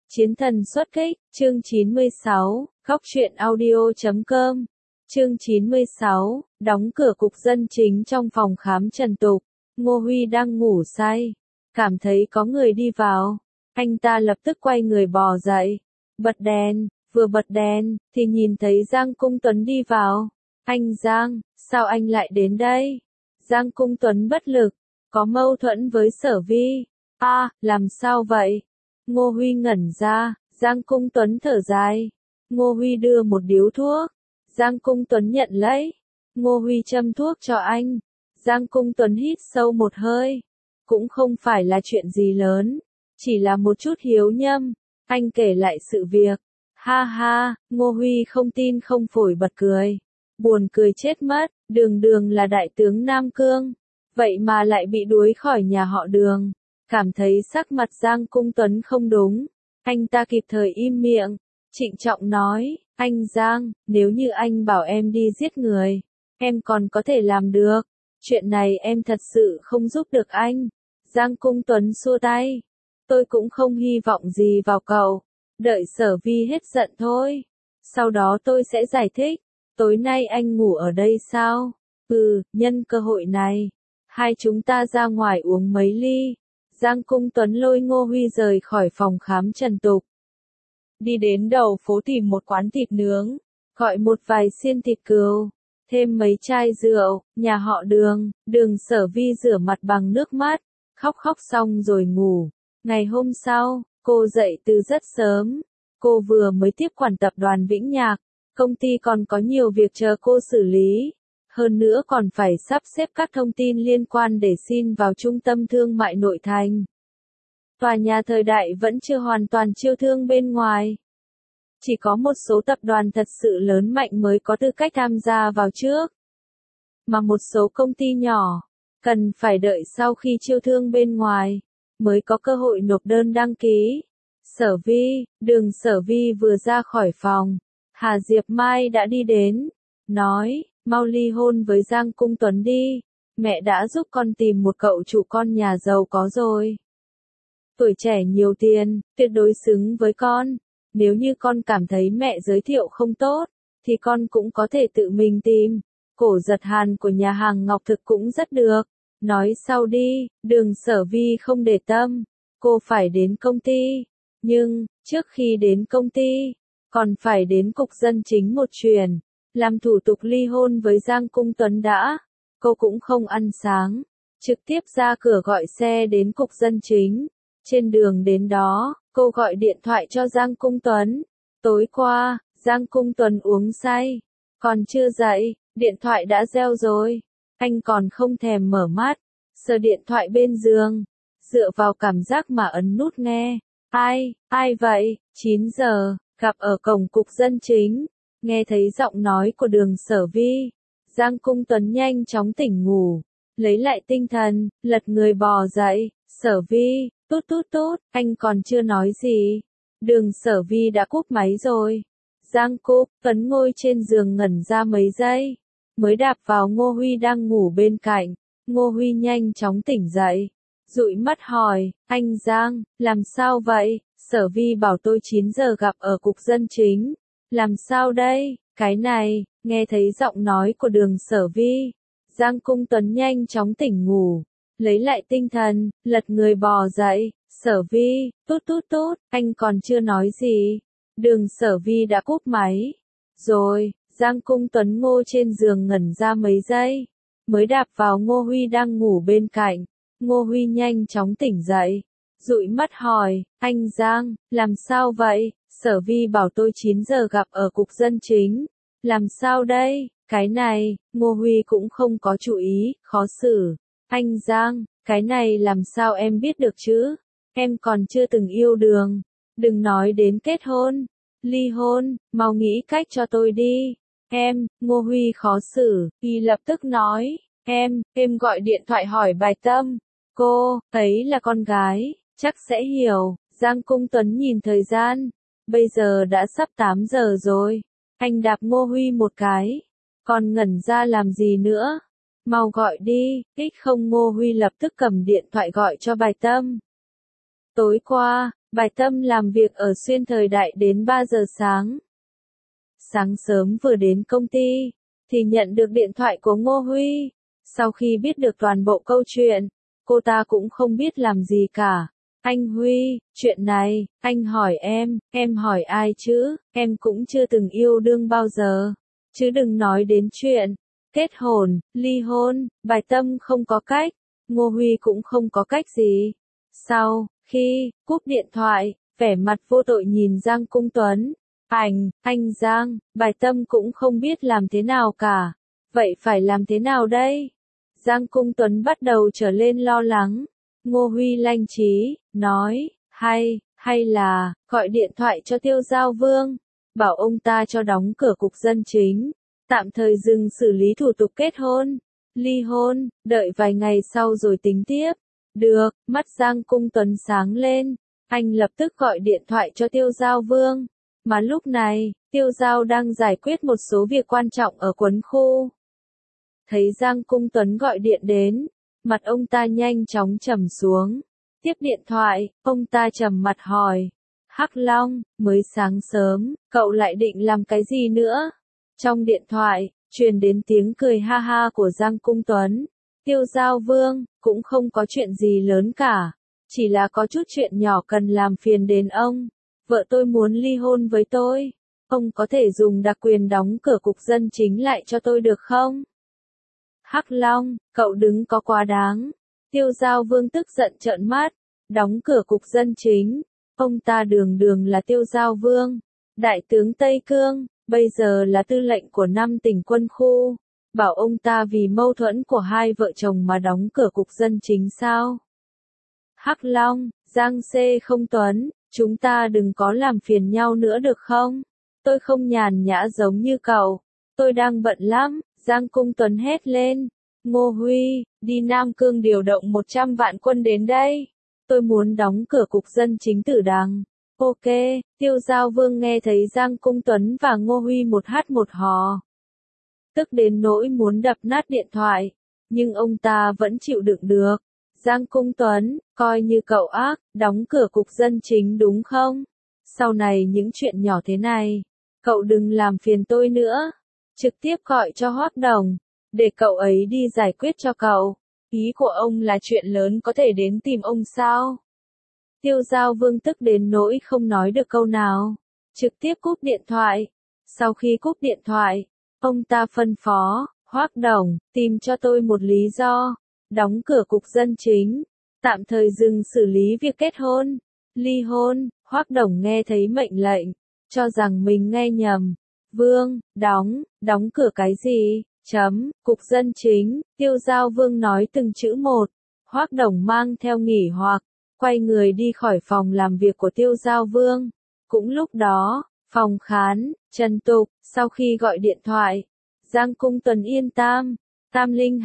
Chiến thần xuất kích, chương 96, Góc truyện audio.com, chương 96, đóng cửa cục dân chính trong phòng khám Trần Tục. Ngô Huy đang ngủ say, cảm thấy có người đi vào. Anh ta lập tức quay người bò dậy, bật đèn, vừa bật đèn, thì nhìn thấy Giang Cung Tuấn đi vào. Anh Giang, sao anh lại đến đây? Giang Cung Tuấn bất lực, có mâu thuẫn với Sở Vi. Làm sao vậy? Ngô Huy ngẩn ra, Giang Cung Tuấn thở dài. Ngô Huy đưa một điếu thuốc. Giang Cung Tuấn nhận lấy. Ngô Huy châm thuốc cho anh. Giang Cung Tuấn hít sâu một hơi. Cũng không phải là chuyện gì lớn, chỉ là một chút hiếu nhâm. Anh kể lại sự việc. Ha ha, Ngô Huy không tin không phổi bật cười. Buồn cười chết mất, Đường Đường là đại tướng Nam Cương. Vậy mà lại bị đuổi khỏi nhà họ Đường. Cảm thấy sắc mặt Giang Cung Tuấn không đúng. Anh ta kịp thời im miệng. Trịnh trọng nói, anh Giang, nếu như anh bảo em đi giết người, em còn có thể làm được. Chuyện này em thật sự không giúp được anh. Giang Cung Tuấn xua tay. Tôi cũng không hy vọng gì vào cậu. Đợi Sở Vi hết giận thôi. Sau đó tôi sẽ giải thích. Tối nay anh ngủ ở đây sao? Nhân cơ hội này, hai chúng ta ra ngoài uống mấy ly. Giang Cung Tuấn lôi Ngô Huy rời khỏi phòng khám Trần Tục. Đi đến đầu phố tìm một quán thịt nướng, gọi một vài xiên thịt cừu, thêm mấy chai rượu. Nhà họ Đường, Đường Sở Vi rửa mặt bằng nước mắt, khóc xong rồi ngủ. Ngày hôm sau, cô dậy từ rất sớm. Cô vừa mới tiếp quản tập đoàn Vĩnh Nhạc, công ty còn có nhiều việc chờ cô xử lý. Hơn nữa còn phải sắp xếp các thông tin liên quan để xin vào trung tâm thương mại nội thành. Tòa nhà thời đại vẫn chưa hoàn toàn chiêu thương bên ngoài. Chỉ có một số tập đoàn thật sự lớn mạnh mới có tư cách tham gia vào trước. Mà một số công ty nhỏ, cần phải đợi sau khi chiêu thương bên ngoài, mới có cơ hội nộp đơn đăng ký. Sở Vi, Đường Sở Vi vừa ra khỏi phòng, Hà Diệp Mai đã đi đến, nói, mau ly hôn với Giang Cung Tuấn đi, mẹ đã giúp con tìm một cậu chủ con nhà giàu có rồi. Tuổi trẻ nhiều tiền, tuyệt đối xứng với con. Nếu như con cảm thấy mẹ giới thiệu không tốt, thì con cũng có thể tự mình tìm. Cổ giật hàn của nhà hàng Ngọc Thực cũng rất được. Nói sau đi, Đường Sở Vi không để tâm. Cô phải đến công ty. Nhưng, trước khi đến công ty, còn phải đến cục dân chính một chuyến. Làm thủ tục ly hôn với Giang Cung Tuấn đã. Cô cũng không ăn sáng. Trực tiếp ra cửa gọi xe đến cục dân chính. Trên đường đến đó, cô gọi điện thoại cho Giang Cung Tuấn. Tối qua, Giang Cung Tuấn uống say. Còn chưa dậy, điện thoại đã reo rồi. Anh còn không thèm mở mắt. Sờ điện thoại bên giường. Dựa vào cảm giác mà ấn nút nghe. Ai vậy? 9 giờ, gặp ở cổng cục dân chính. Nghe thấy giọng nói của Đường Sở Vi. Giang Cung Tuấn nhanh chóng tỉnh ngủ. Lấy lại tinh thần, lật người bò dậy. Sở Vi, tút, anh còn chưa nói gì. Đường Sở Vi đã cúp máy rồi. Giang Cung Tuấn ngồi trên giường ngẩn ra mấy giây. Mới đạp vào Ngô Huy đang ngủ bên cạnh. Ngô Huy nhanh chóng tỉnh dậy. Dụi mắt hỏi, anh Giang, làm sao vậy? Sở Vi bảo tôi 9 giờ gặp ở cục dân chính. Làm sao đây? Cái này, nghe thấy giọng nói của Đường Sở Vi. Giang Cung Tuấn nhanh chóng tỉnh ngủ. Lấy lại tinh thần, lật người bò dậy. Sở Vi, tút, anh còn chưa nói gì. Đường Sở Vi đã cúp máy. Rồi, Giang Cung Tuấn ngồi trên giường ngẩn ra mấy giây. Mới đạp vào Ngô Huy đang ngủ bên cạnh. Ngô Huy nhanh chóng tỉnh dậy. Dụi mắt hỏi, anh Giang, làm sao vậy? Sở Vi bảo tôi 9 giờ gặp ở cục dân chính. Làm sao đây? Cái này, Ngô Huy cũng không có chú ý, khó xử. Anh Giang, cái này làm sao em biết được chứ? Em còn chưa từng yêu Đường. Đừng nói đến kết hôn, ly hôn, mau nghĩ cách cho tôi đi. Ngô Huy khó xử, y lập tức nói, em gọi điện thoại hỏi bài Tâm. Cô, ấy là con gái, chắc sẽ hiểu. Giang Cung Tuấn nhìn thời gian. Bây giờ đã sắp 8 giờ rồi. Anh đạp Ngô Huy một cái. Còn ngẩn ra làm gì nữa? Mau gọi đi. Không, Ngô Huy lập tức cầm điện thoại gọi cho bài Tâm. Tối qua, Bài Tâm làm việc ở Xuyên Thời Đại đến 3 giờ sáng. Sáng sớm vừa đến công ty, thì nhận được điện thoại của Ngô Huy. Sau khi biết được toàn bộ câu chuyện, cô ta cũng không biết làm gì cả. Anh Huy, chuyện này, anh hỏi em hỏi ai chứ, em cũng chưa từng yêu đương bao giờ. Chứ đừng nói đến chuyện kết hôn, ly hôn, Bài Tâm không có cách, Ngô Huy cũng không có cách gì. Sau khi cúp điện thoại, vẻ mặt vô tội nhìn Giang Cung Tuấn. Anh Giang, Bài Tâm cũng không biết làm thế nào cả. Vậy phải làm thế nào đây? Giang Cung Tuấn bắt đầu trở lên lo lắng. Ngô Huy lanh trí, nói, hay là, gọi điện thoại cho Tiêu Giao Vương, bảo ông ta cho đóng cửa cục dân chính, tạm thời dừng xử lý thủ tục kết hôn, ly hôn, đợi vài ngày sau rồi tính tiếp. Được, mắt Giang Cung Tuấn sáng lên, anh lập tức gọi điện thoại cho Tiêu Giao Vương, mà lúc này, Tiêu Giao đang giải quyết một số việc quan trọng ở Quấn khu. Thấy Giang Cung Tuấn gọi điện đến, mặt ông ta nhanh chóng trầm xuống. Tiếp điện thoại, ông ta trầm mặt hỏi, Hắc Long, mới sáng sớm, cậu lại định làm cái gì nữa? Trong điện thoại, truyền đến tiếng cười ha ha của Giang Cung Tuấn. Tiêu Giao Vương, cũng không có chuyện gì lớn cả, chỉ là có chút chuyện nhỏ cần làm phiền đến ông. Vợ tôi muốn ly hôn với tôi, ông có thể dùng đặc quyền đóng cửa cục dân chính lại cho tôi được không? Hắc Long, cậu đừng có quá đáng. Tiêu Giao Vương tức giận trợn mắt, đóng cửa cục dân chính. Ông ta đường là Tiêu Giao Vương, đại tướng Tây Cương, bây giờ là tư lệnh của 5 tỉnh quân khu. Bảo ông ta vì mâu thuẫn của hai vợ chồng mà đóng cửa cục dân chính sao? Hắc Long, Giang Không Tuấn, chúng ta đừng có làm phiền nhau nữa được không? Tôi không nhàn nhã giống như cậu, tôi đang bận lắm. Giang Cung Tuấn hét lên. Ngô Huy, đi Nam Cương điều động 100 vạn quân đến đây. Tôi muốn đóng cửa cục dân chính Tử Đằng. Ok, Tiêu Giao Vương nghe thấy Giang Cung Tuấn và Ngô Huy một hát một hò. Tức đến nỗi muốn đập nát điện thoại. Nhưng ông ta vẫn chịu đựng được. Giang Cung Tuấn, coi như cậu ác, đóng cửa cục dân chính đúng không? Sau này những chuyện nhỏ thế này, cậu đừng làm phiền tôi nữa. Trực tiếp gọi cho Hoắc Đồng, để cậu ấy đi giải quyết cho cậu. Ý của ông là chuyện lớn có thể đến tìm ông sao? Tiêu Giao Vương tức đến nỗi không nói được câu nào, trực tiếp cúp điện thoại. Sau khi cúp điện thoại, ông ta phân phó, Hoắc Đồng, tìm cho tôi một lý do, đóng cửa cục dân chính, tạm thời dừng xử lý việc kết hôn, ly hôn. Hoắc Đồng nghe thấy mệnh lệnh, cho rằng mình nghe nhầm. Vương, đóng cửa cái gì? Cục dân chính, Tiêu Giao Vương nói từng chữ một. Hoắc Đồng mang theo nghỉ hoặc, quay người đi khỏi phòng làm việc của Tiêu Giao Vương. Cũng lúc đó, phòng khán, Trần Tục, sau khi gọi điện thoại, Giang Cung Tuấn yên Tam Linh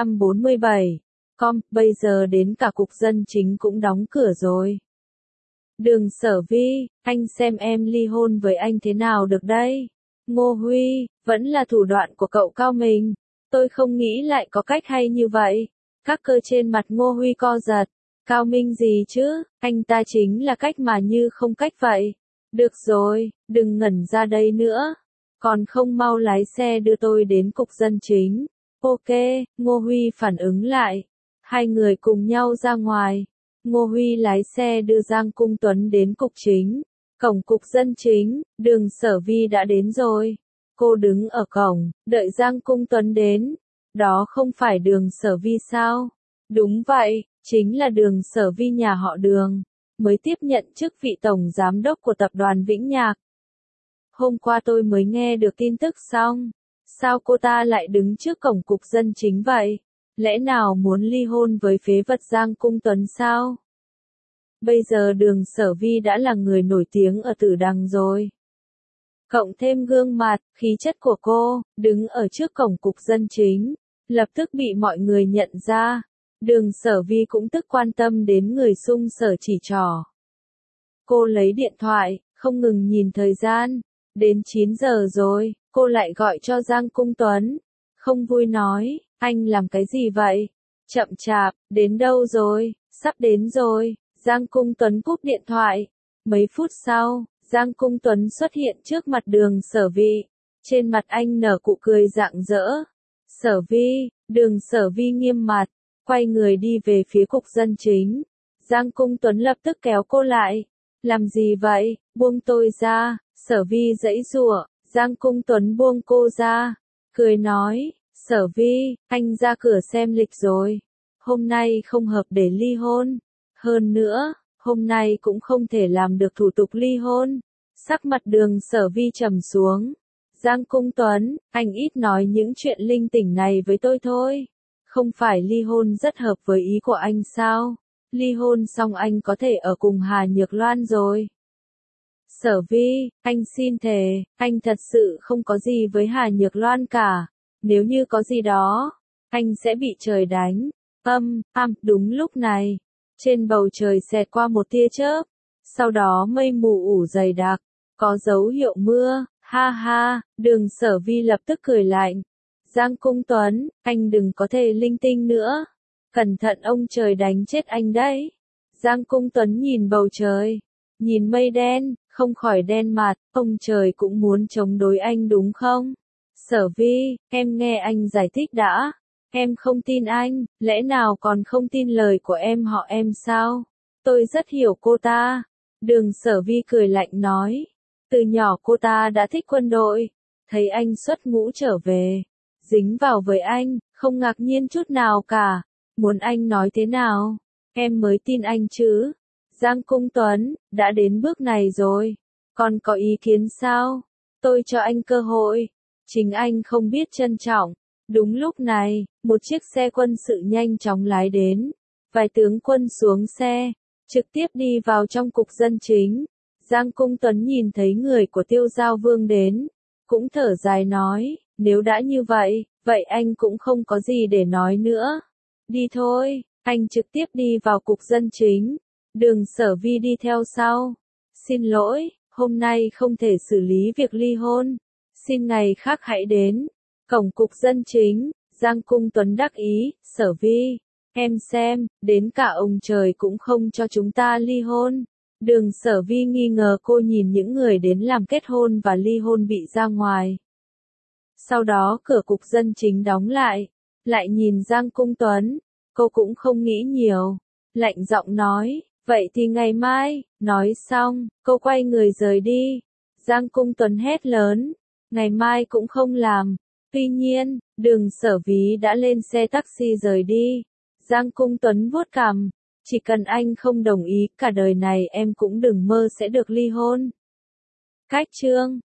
247, bây giờ đến cả cục dân chính cũng đóng cửa rồi. Đường Sở Vi, anh xem em ly hôn với anh thế nào được đây? Ngô Huy, vẫn là thủ đoạn của cậu Cao Minh. Tôi không nghĩ lại có cách hay như vậy. Các cơ trên mặt Ngô Huy co giật. Cao Minh gì chứ, anh ta chính là cách mà như không cách vậy. Được rồi, đừng ngẩn ra đây nữa. Còn không mau lái xe đưa tôi đến cục dân chính. Ok, Ngô Huy phản ứng lại. Hai người cùng nhau ra ngoài. Ngô Huy lái xe đưa Giang Cung Tuấn đến cục chính. Cổng cục dân chính, Đường Sở Vi đã đến rồi. Cô đứng ở cổng, đợi Giang Cung Tuấn đến. Đó không phải Đường Sở Vi sao? Đúng vậy, chính là Đường Sở Vi nhà họ Đường, mới tiếp nhận chức vị tổng giám đốc của tập đoàn Vĩnh Nhạc. Hôm qua tôi mới nghe được tin tức xong. Sao cô ta lại đứng trước cổng cục dân chính vậy? Lẽ nào muốn ly hôn với phế vật Giang Cung Tuấn sao? Bây giờ Đường Sở Vi đã là người nổi tiếng ở Tử Đằng rồi. Cộng thêm gương mặt, khí chất của cô, đứng ở trước cổng cục dân chính, lập tức bị mọi người nhận ra. Đường Sở Vi cũng tức quan tâm đến người xung sở chỉ trỏ. Cô lấy điện thoại, không ngừng nhìn thời gian. Đến 9 giờ rồi, cô lại gọi cho Giang Cung Tuấn. Không vui nói, anh làm cái gì vậy? Chậm chạp, đến đâu rồi? Sắp đến rồi. Giang Cung Tuấn cúp điện thoại. Mấy phút sau, Giang Cung Tuấn xuất hiện trước mặt Đường Sở Vi. Trên mặt anh nở nụ cười rạng rỡ. Sở Vi, Đường Sở Vi nghiêm mặt, quay người đi về phía cục dân chính. Giang Cung Tuấn lập tức kéo cô lại. Làm gì vậy, buông tôi ra. Sở Vi giãy giụa. Giang Cung Tuấn buông cô ra, cười nói, Sở Vi, anh ra cửa xem lịch rồi. Hôm nay không hợp để ly hôn. Hơn nữa, hôm nay cũng không thể làm được thủ tục ly hôn. Sắc mặt Đường Sở Vi trầm xuống. Giang Cung Tuấn, anh ít nói những chuyện linh tinh này với tôi thôi. Không phải ly hôn rất hợp với ý của anh sao? Ly hôn xong anh có thể ở cùng Hà Nhược Loan rồi. Sở Vi, anh xin thề, anh thật sự không có gì với Hà Nhược Loan cả. Nếu như có gì đó, anh sẽ bị trời đánh. Đúng lúc này, trên bầu trời xẹt qua một tia chớp. Sau đó mây mù ủ dày đặc, có dấu hiệu mưa. Ha ha, Đường Sở Vi lập tức cười lạnh. Giang Cung Tuấn, anh đừng có thể linh tinh nữa. Cẩn thận ông trời đánh chết anh đấy. Giang Cung Tuấn nhìn bầu trời, nhìn mây đen, không khỏi đen mặt, ông trời cũng muốn chống đối anh đúng không? Sở Vi, em nghe anh giải thích đã. Em không tin anh, lẽ nào còn không tin lời của họ em sao? Tôi rất hiểu cô ta. Đường Sở Vi cười lạnh nói. Từ nhỏ cô ta đã thích quân đội. Thấy anh xuất ngũ trở về, dính vào với anh, không ngạc nhiên chút nào cả. Muốn anh nói thế nào, em mới tin anh chứ. Giang Cung Tuấn, đã đến bước này rồi, còn có ý kiến sao? Tôi cho anh cơ hội, chính anh không biết trân trọng. Đúng lúc này, một chiếc xe quân sự nhanh chóng lái đến. Vài tướng quân xuống xe, trực tiếp đi vào trong cục dân chính. Giang Cung Tuấn nhìn thấy người của Tiêu Giao Vương đến, cũng thở dài nói, nếu đã như vậy, vậy anh cũng không có gì để nói nữa. Đi thôi, anh trực tiếp đi vào cục dân chính. Đường Sở Vi đi theo sau. Xin lỗi, hôm nay không thể xử lý việc ly hôn. Xin ngày khác hãy đến. Cổng cục dân chính, Giang Cung Tuấn đắc ý, Sở Vi, em xem, đến cả ông trời cũng không cho chúng ta ly hôn. Đường Sở Vi nghi ngờ cô nhìn những người đến làm kết hôn và ly hôn bị ra ngoài. Sau đó cửa cục dân chính đóng lại nhìn Giang Cung Tuấn, cô cũng không nghĩ nhiều, lạnh giọng nói, vậy thì ngày mai, nói xong, cô quay người rời đi. Giang Cung Tuấn hét lớn, ngày mai cũng không làm. Tuy nhiên, Đường Sở Vi đã lên xe taxi rời đi. Giang Cung Tuấn vuốt cằm, chỉ cần anh không đồng ý, cả đời này em cũng đừng mơ sẽ được ly hôn. Cách chương